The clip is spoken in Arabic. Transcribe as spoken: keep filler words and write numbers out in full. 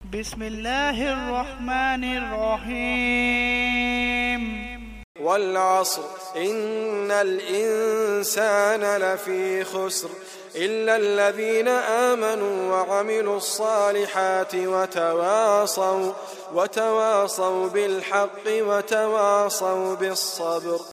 بسم الله الرحمن الرحيم والعصر إن الإنسان لفي خسر إلا الذين آمنوا وعملوا الصالحات وتواصوا وتواصوا بالحق وتواصوا بالصبر.